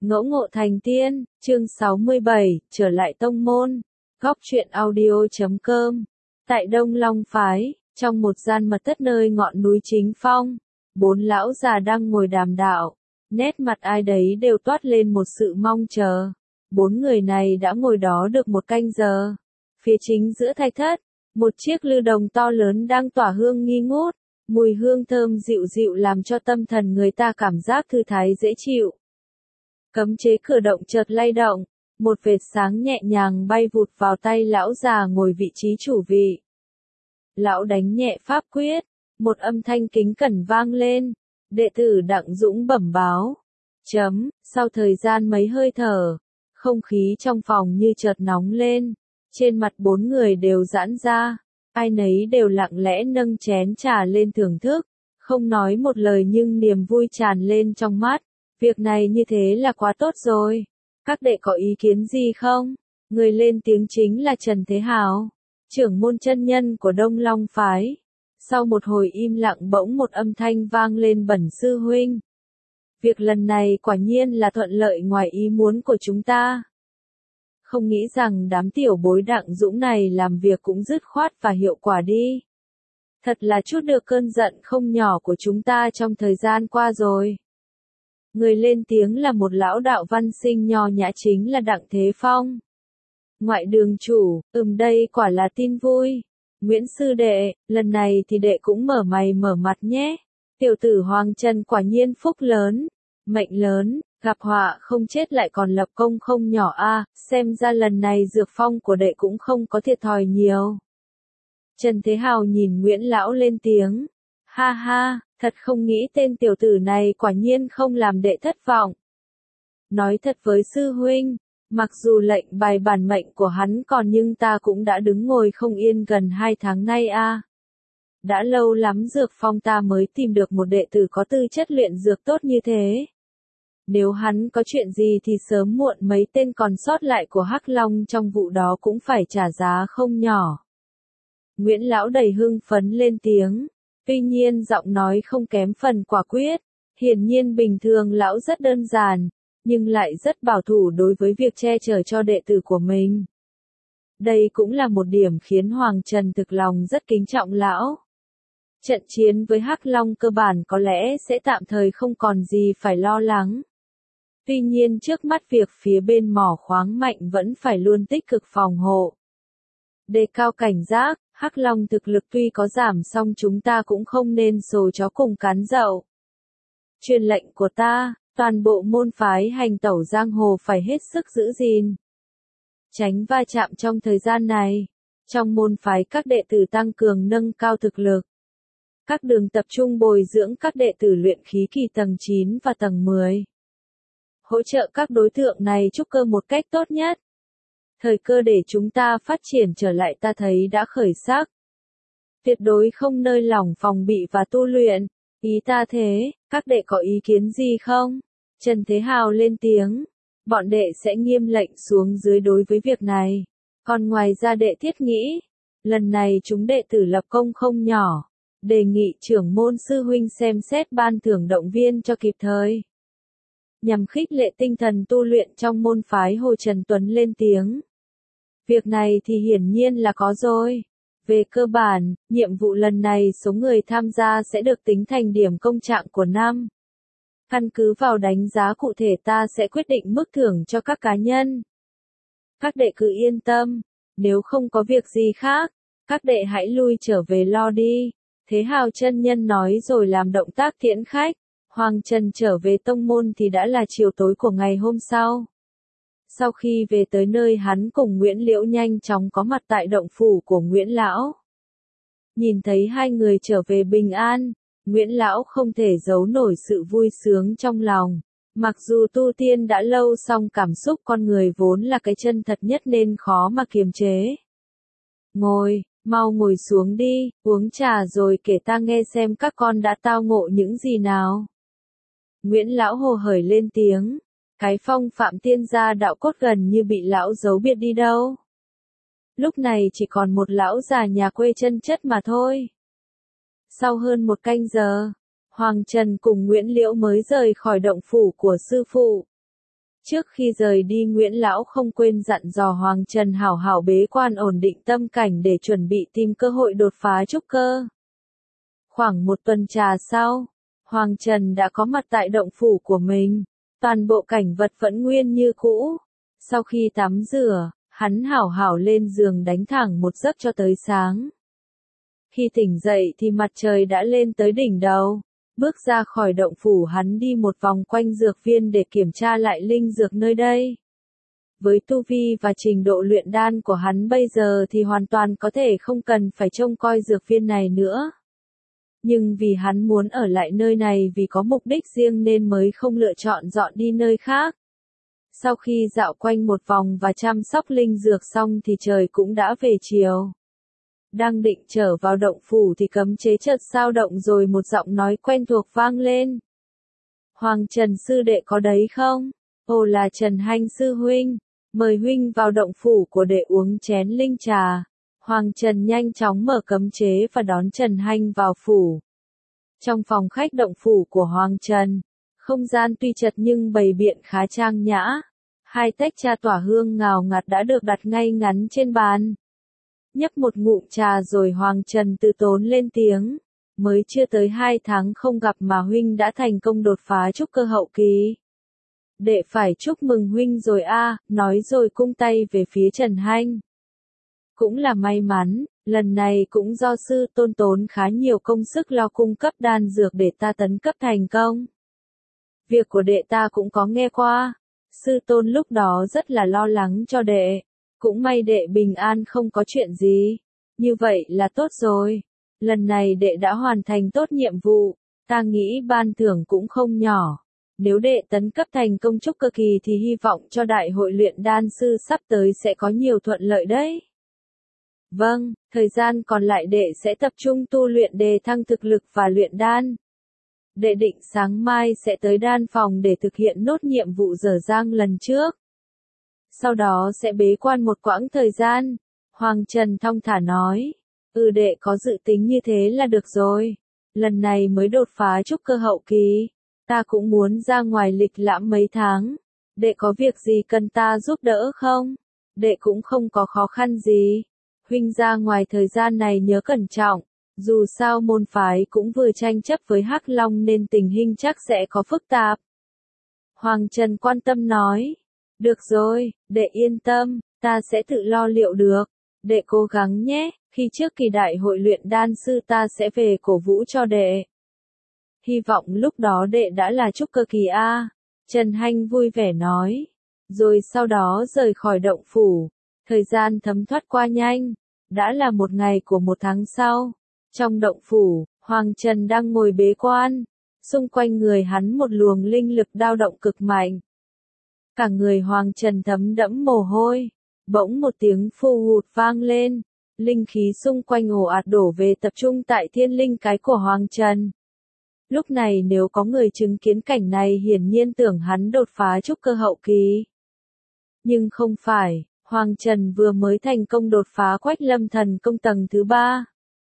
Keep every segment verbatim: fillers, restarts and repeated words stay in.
Ngẫu ngộ thành tiên, chương sáu mươi bảy, trở lại tông môn. Góc truyện audio chấm com. Tại Đông Long Phái, trong một gian mật thất nơi ngọn núi Chính Phong, bốn lão già đang ngồi đàm đạo. Nét mặt ai đấy đều toát lên một sự mong chờ. Bốn người này đã ngồi đó được một canh giờ. Phía chính giữa thạch thất, một chiếc lư đồng to lớn đang tỏa hương nghi ngút. Mùi hương thơm dịu dịu làm cho tâm thần người ta cảm giác thư thái dễ chịu. Cấm chế cửa động chợt lay động, một vệt sáng nhẹ nhàng bay vụt vào tay lão già ngồi vị trí chủ vị. Lão đánh nhẹ pháp quyết, một âm thanh kính cẩn vang lên, đệ tử Đặng Dũng bẩm báo. Chấm, sau thời gian mấy hơi thở, không khí trong phòng như chợt nóng lên, trên mặt bốn người đều giãn ra, ai nấy đều lặng lẽ nâng chén trà lên thưởng thức, không nói một lời nhưng niềm vui tràn lên trong mắt. Việc này như thế là quá tốt rồi. Các đệ có ý kiến gì không? Người lên tiếng chính là Trần Thế Hào, trưởng môn chân nhân của Đông Long Phái. Sau một hồi im lặng bỗng một âm thanh vang lên: Bẩn sư huynh. Việc lần này quả nhiên là thuận lợi ngoài ý muốn của chúng ta. Không nghĩ rằng đám tiểu bối Đặng Dũng này làm việc cũng dứt khoát và hiệu quả đi. Thật là chút được cơn giận không nhỏ của chúng ta trong thời gian qua rồi. Người lên tiếng là một lão đạo văn sinh nho nhã, chính là Đặng Thế Phong. Ngoại đường chủ, ừm đây quả là tin vui. Nguyễn sư đệ, lần này thì đệ cũng mở mày mở mặt nhé. Tiểu tử Hoàng Trần quả nhiên phúc lớn, mệnh lớn, gặp họa không chết lại còn lập công không nhỏ a, xem ra lần này dược phong của đệ cũng không có thiệt thòi nhiều. Trần Thế Hào nhìn Nguyễn lão lên tiếng. Ha ha, thật không nghĩ tên tiểu tử này quả nhiên không làm đệ thất vọng. Nói thật với sư huynh, mặc dù lệnh bài bản mệnh của hắn còn nhưng ta cũng đã đứng ngồi không yên gần hai tháng nay a. Đã lâu lắm dược phong ta mới tìm được một đệ tử có tư chất luyện dược tốt như thế. Nếu hắn có chuyện gì thì sớm muộn mấy tên còn sót lại của Hắc Long trong vụ đó cũng phải trả giá không nhỏ. Nguyễn lão đầy hưng phấn lên tiếng. Tuy nhiên giọng nói không kém phần quả quyết, hiển nhiên bình thường lão rất đơn giản, nhưng lại rất bảo thủ đối với việc che chở cho đệ tử của mình. Đây cũng là một điểm khiến Hoàng Trần thực lòng rất kính trọng lão. Trận chiến với Hắc Long cơ bản có lẽ sẽ tạm thời không còn gì phải lo lắng. Tuy nhiên trước mắt việc phía bên mỏ khoáng mạnh vẫn phải luôn tích cực phòng hộ. Đề cao cảnh giác. Hắc Long thực lực tuy có giảm song chúng ta cũng không nên sồ chó cùng cắn dậu. Truyền lệnh của ta, toàn bộ môn phái hành tẩu giang hồ phải hết sức giữ gìn. Tránh va chạm trong thời gian này. Trong môn phái các đệ tử tăng cường nâng cao thực lực. Các đường tập trung bồi dưỡng các đệ tử luyện khí kỳ tầng chín và tầng mười. Hỗ trợ các đối tượng này trúc cơ một cách tốt nhất. Thời cơ để chúng ta phát triển trở lại ta thấy đã khởi sắc. Tuyệt đối không nơi lỏng phòng bị và tu luyện. Ý ta thế, các đệ có ý kiến gì không? Trần Thế Hào lên tiếng. Bọn đệ sẽ nghiêm lệnh xuống dưới đối với việc này. Còn ngoài ra đệ thiết nghĩ, lần này chúng đệ tử lập công không nhỏ. Đề nghị trưởng môn sư huynh xem xét ban thưởng động viên cho kịp thời. Nhằm khích lệ tinh thần tu luyện trong môn phái, Hồ Trần Tuấn lên tiếng. Việc này thì hiển nhiên là có rồi. Về cơ bản, nhiệm vụ lần này số người tham gia sẽ được tính thành điểm công trạng của năm. Căn cứ vào đánh giá cụ thể ta sẽ quyết định mức thưởng cho các cá nhân. Các đệ cứ yên tâm, nếu không có việc gì khác, các đệ hãy lui trở về lo đi. Thế Hào chân nhân nói rồi làm động tác tiễn khách. Hoàng Trần trở về tông môn thì đã là chiều tối của ngày hôm sau. Sau khi về tới nơi, hắn cùng Nguyễn Liễu nhanh chóng có mặt tại động phủ của Nguyễn Lão. Nhìn thấy hai người trở về bình an, Nguyễn Lão không thể giấu nổi sự vui sướng trong lòng. Mặc dù tu tiên đã lâu song cảm xúc con người vốn là cái chân thật nhất nên khó mà kiềm chế. Ngồi, mau ngồi xuống đi, uống trà rồi kể ta nghe xem các con đã tao ngộ những gì nào. Nguyễn Lão hồ hởi lên tiếng. Cái phong phạm tiên gia đạo cốt gần như bị lão giấu biệt đi đâu. Lúc này chỉ còn một lão già nhà quê chân chất mà thôi. Sau hơn một canh giờ, Hoàng Trần cùng Nguyễn Liễu mới rời khỏi động phủ của sư phụ. Trước khi rời đi Nguyễn Lão không quên dặn dò Hoàng Trần hảo hảo bế quan ổn định tâm cảnh để chuẩn bị tìm cơ hội đột phá trúc cơ. Khoảng một tuần trà sau, Hoàng Trần đã có mặt tại động phủ của mình, toàn bộ cảnh vật vẫn nguyên như cũ. Sau khi tắm rửa, hắn hảo hảo lên giường đánh thẳng một giấc cho tới sáng. Khi tỉnh dậy thì mặt trời đã lên tới đỉnh đầu. Bước ra khỏi động phủ hắn đi một vòng quanh dược viên để kiểm tra lại linh dược nơi đây. Với tu vi và trình độ luyện đan của hắn bây giờ thì hoàn toàn có thể không cần phải trông coi dược viên này nữa. Nhưng vì hắn muốn ở lại nơi này vì có mục đích riêng nên mới không lựa chọn dọn đi nơi khác. Sau khi dạo quanh một vòng và chăm sóc linh dược xong thì trời cũng đã về chiều. Đang định trở vào động phủ thì cấm chế chợt dao động rồi một giọng nói quen thuộc vang lên. Hoàng Trần sư đệ có đấy không? Ồ là Trần Hanh sư huynh, mời huynh vào động phủ của đệ uống chén linh trà. Hoàng Trần nhanh chóng mở cấm chế và đón Trần Hanh vào phủ. Trong phòng khách động phủ của Hoàng Trần, không gian tuy chật nhưng bày biện khá trang nhã. Hai tách trà tỏa hương ngào ngạt đã được đặt ngay ngắn trên bàn. Nhấp một ngụm trà rồi Hoàng Trần từ tốn lên tiếng. Mới chưa tới hai tháng không gặp mà huynh đã thành công đột phá trúc cơ hậu kỳ. Đệ phải chúc mừng huynh rồi a, nói rồi cung tay về phía Trần Hanh. Cũng là may mắn, lần này cũng do sư tôn tốn khá nhiều công sức lo cung cấp đan dược để ta tấn cấp thành công. Việc của đệ ta cũng có nghe qua, sư tôn lúc đó rất là lo lắng cho đệ. Cũng may đệ bình an không có chuyện gì. Như vậy là tốt rồi. Lần này đệ đã hoàn thành tốt nhiệm vụ. Ta nghĩ ban thưởng cũng không nhỏ. Nếu đệ tấn cấp thành công trúc cơ kỳ thì hy vọng cho đại hội luyện đan sư sắp tới sẽ có nhiều thuận lợi đấy. Vâng, thời gian còn lại đệ sẽ tập trung tu luyện đề thăng thực lực và luyện đan. Đệ định sáng mai sẽ tới đan phòng để thực hiện nốt nhiệm vụ dở dang lần trước. Sau đó sẽ bế quan một quãng thời gian. Hoàng Trần thong thả nói. Ừ đệ có dự tính như thế là được rồi. Lần này mới đột phá trúc cơ hậu kỳ. Ta cũng muốn ra ngoài lịch lãm mấy tháng. Đệ có việc gì cần ta giúp đỡ không? Đệ cũng không có khó khăn gì. Huynh ra ngoài thời gian này nhớ cẩn trọng. Dù sao môn phái cũng vừa tranh chấp với Hắc Long nên tình hình chắc sẽ có phức tạp. Hoàng Trần quan tâm nói. Được rồi, đệ yên tâm, ta sẽ tự lo liệu được. Đệ cố gắng nhé, khi trước kỳ đại hội luyện đan sư ta sẽ về cổ vũ cho đệ. Hy vọng lúc đó đệ đã là trúc cơ kỳ A. Trần Hanh vui vẻ nói. Rồi sau đó rời khỏi động phủ. Thời gian thấm thoát qua nhanh. Đã là một ngày của một tháng sau. Trong động phủ, Hoàng Trần đang ngồi bế quan. Xung quanh người hắn một luồng linh lực dao động cực mạnh. Cả người Hoàng Trần thấm đẫm mồ hôi. Bỗng một tiếng phù hụt vang lên. Linh khí xung quanh ồ ạt đổ về tập trung tại thiên linh cái của Hoàng Trần. Lúc này nếu có người chứng kiến cảnh này hiển nhiên tưởng hắn đột phá trúc cơ hậu kỳ. Nhưng không phải, Hoàng Trần vừa mới thành công đột phá Quách Lâm Thần công tầng thứ ba.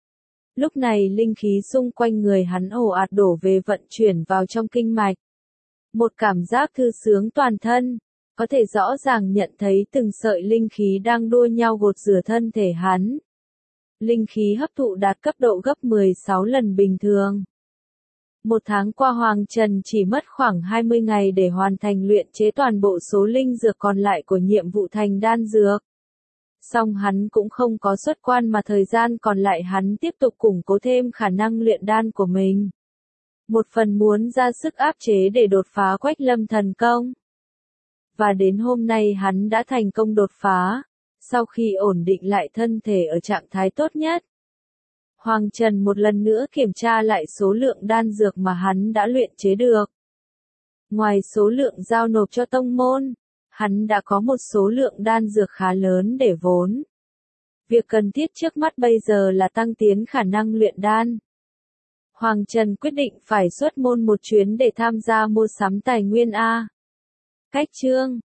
Lúc này linh khí xung quanh người hắn ồ ạt đổ về vận chuyển vào trong kinh mạch. Một cảm giác thư sướng toàn thân, có thể rõ ràng nhận thấy từng sợi linh khí đang đua nhau gột rửa thân thể hắn. Linh khí hấp thụ đạt cấp độ gấp mười sáu lần bình thường. Một tháng qua Hoàng Trần chỉ mất khoảng hai mươi ngày để hoàn thành luyện chế toàn bộ số linh dược còn lại của nhiệm vụ thành đan dược. Song hắn cũng không có xuất quan mà thời gian còn lại hắn tiếp tục củng cố thêm khả năng luyện đan của mình. Một phần muốn ra sức áp chế để đột phá Quách Lâm thần công. Và đến hôm nay hắn đã thành công đột phá, sau khi ổn định lại thân thể ở trạng thái tốt nhất. Hoàng Trần một lần nữa kiểm tra lại số lượng đan dược mà hắn đã luyện chế được. Ngoài số lượng giao nộp cho tông môn, hắn đã có một số lượng đan dược khá lớn để vốn. Việc cần thiết trước mắt bây giờ là tăng tiến khả năng luyện đan. Hoàng Trần quyết định phải xuất môn một chuyến để tham gia mua sắm tài nguyên A. Cách chương